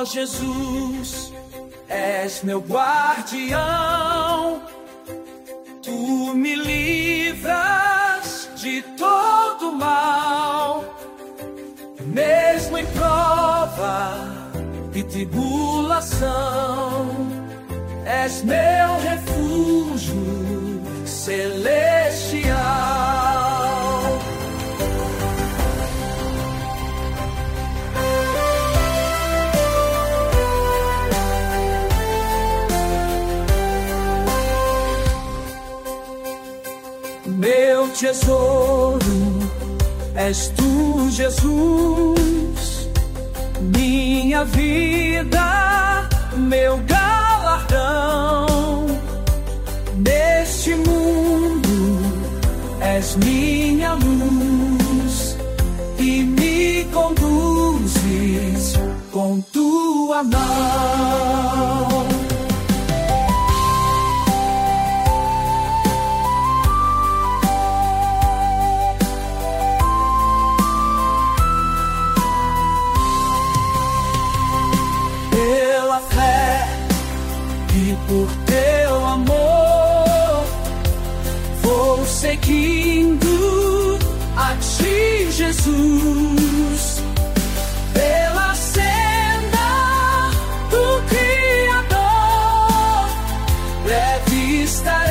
Jesus, és meu guardião, tu me livras de todo mal, mesmo em prova e tribulação, és meu refúgio celestial. Meu tesouro és tu, Jesus, minha vida, meu galardão. Neste mundo és minha luz e me conduzes com tua mão. Pela fé e por teu amor, vou seguindo a ti, Jesus, pela senda do Criador, breve estarei.